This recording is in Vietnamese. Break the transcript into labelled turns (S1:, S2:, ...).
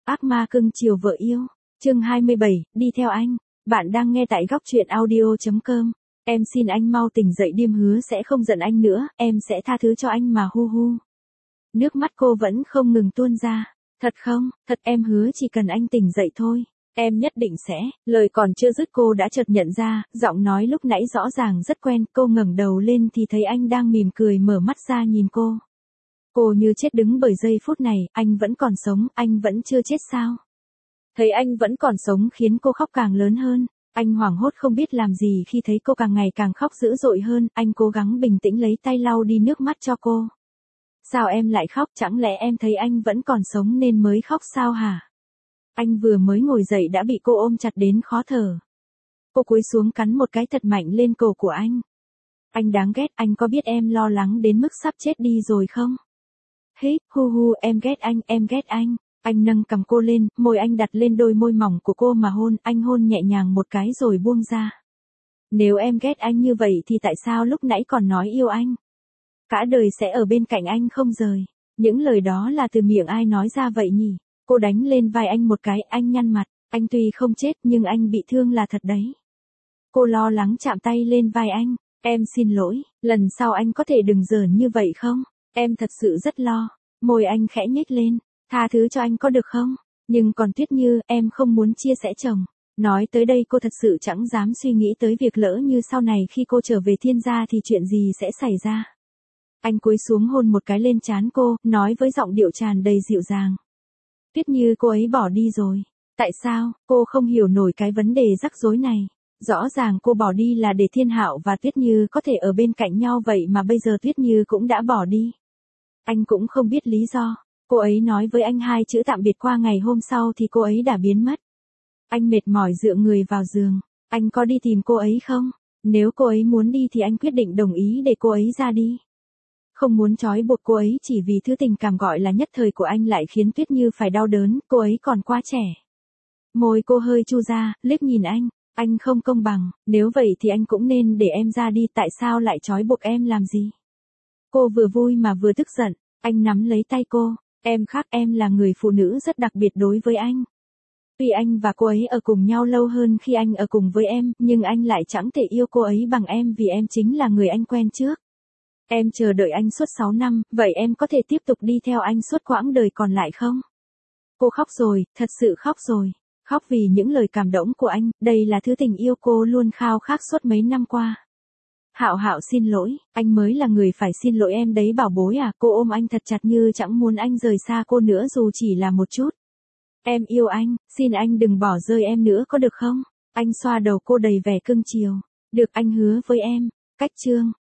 S1: Ác ma cưng chiều vợ yêu. Chương 27, đi theo anh. Bạn đang nghe tại góc truyện audio.com. Em xin anh mau tỉnh dậy, Điềm hứa sẽ không giận anh nữa, em sẽ tha thứ cho anh mà hu hu. Nước mắt cô vẫn không ngừng tuôn ra. Thật không, thật em hứa chỉ cần anh tỉnh dậy thôi. Em nhất định sẽ. Lời còn chưa dứt cô đã chợt nhận ra, giọng nói lúc nãy rõ ràng rất quen. Cô ngẩng đầu lên thì thấy anh đang mỉm cười mở mắt ra nhìn cô. Cô như chết đứng bởi giây phút này, anh vẫn còn sống, anh vẫn chưa chết sao? Thấy anh vẫn còn sống khiến cô khóc càng lớn hơn. Anh hoảng hốt không biết làm gì khi thấy cô càng ngày càng khóc dữ dội hơn, anh cố gắng bình tĩnh lấy tay lau đi nước mắt cho cô. Sao em lại khóc, chẳng lẽ em thấy anh vẫn còn sống nên mới khóc sao hả? Anh vừa mới ngồi dậy đã bị cô ôm chặt đến khó thở. Cô cúi xuống cắn một cái thật mạnh lên cổ của anh. Anh đáng ghét, anh có biết em lo lắng đến mức sắp chết đi rồi không? Hít, hu hu, em ghét anh, em ghét anh. Anh nâng cầm cô lên, môi anh đặt lên đôi môi mỏng của cô mà hôn, anh hôn nhẹ nhàng một cái rồi buông ra. Nếu em ghét anh như vậy thì tại sao lúc nãy còn nói yêu anh? Cả đời sẽ ở bên cạnh anh không rời. Những lời đó là từ miệng ai nói ra vậy nhỉ? Cô đánh lên vai anh một cái, anh nhăn mặt, anh tuy không chết nhưng anh bị thương là thật đấy. Cô lo lắng chạm tay lên vai anh, em xin lỗi, lần sau anh có thể đừng giỡn như vậy không? Em thật sự rất lo. Môi anh khẽ nhếch lên, tha thứ cho anh có được không? Nhưng còn Tuyết Như, em không muốn chia sẻ chồng. Nói tới đây cô thật sự chẳng dám suy nghĩ tới việc lỡ như sau này khi cô trở về Thiên gia thì chuyện gì sẽ xảy ra. Anh cúi xuống hôn một cái lên trán cô, nói với giọng điệu tràn đầy dịu dàng. Tuyết Như, cô ấy bỏ đi rồi. Tại sao? Cô không hiểu nổi cái vấn đề rắc rối này. Rõ ràng cô bỏ đi là để Thiên Hạo và Tuyết Như có thể ở bên cạnh nhau, vậy mà bây giờ Tuyết Như cũng đã bỏ đi. Anh cũng không biết lý do. Cô ấy nói với anh 2 chữ tạm biệt qua ngày hôm sau thì cô ấy đã biến mất. Anh mệt mỏi dựa người vào giường. Anh có đi tìm cô ấy không? Nếu cô ấy muốn đi thì anh quyết định đồng ý để cô ấy ra đi. Không muốn trói buộc cô ấy chỉ vì thứ tình cảm gọi là nhất thời của anh lại khiến Tuyết Như phải đau đớn, cô ấy còn quá trẻ. Môi cô hơi chu ra, liếc nhìn anh không công bằng, nếu vậy thì anh cũng nên để em ra đi, tại sao lại trói buộc em làm gì? Cô vừa vui mà vừa tức giận, anh nắm lấy tay cô, em khác, em là người phụ nữ rất đặc biệt đối với anh. Tuy anh và cô ấy ở cùng nhau lâu hơn khi anh ở cùng với em, nhưng anh lại chẳng thể yêu cô ấy bằng em vì em chính là người anh quen trước. Em chờ đợi anh suốt 6 năm, vậy em có thể tiếp tục đi theo anh suốt quãng đời còn lại không? Cô khóc rồi, thật sự khóc rồi. Khóc vì những lời cảm động của anh, đây là thứ tình yêu cô luôn khao khát suốt mấy năm qua. Hạo Hạo xin lỗi, anh mới là người phải xin lỗi em đấy bảo bối à, cô ôm anh thật chặt như chẳng muốn anh rời xa cô nữa dù chỉ là một chút. Em yêu anh, xin anh đừng bỏ rơi em nữa có được không? Anh xoa đầu cô đầy vẻ cưng chiều. Được, anh hứa với em. Cách chương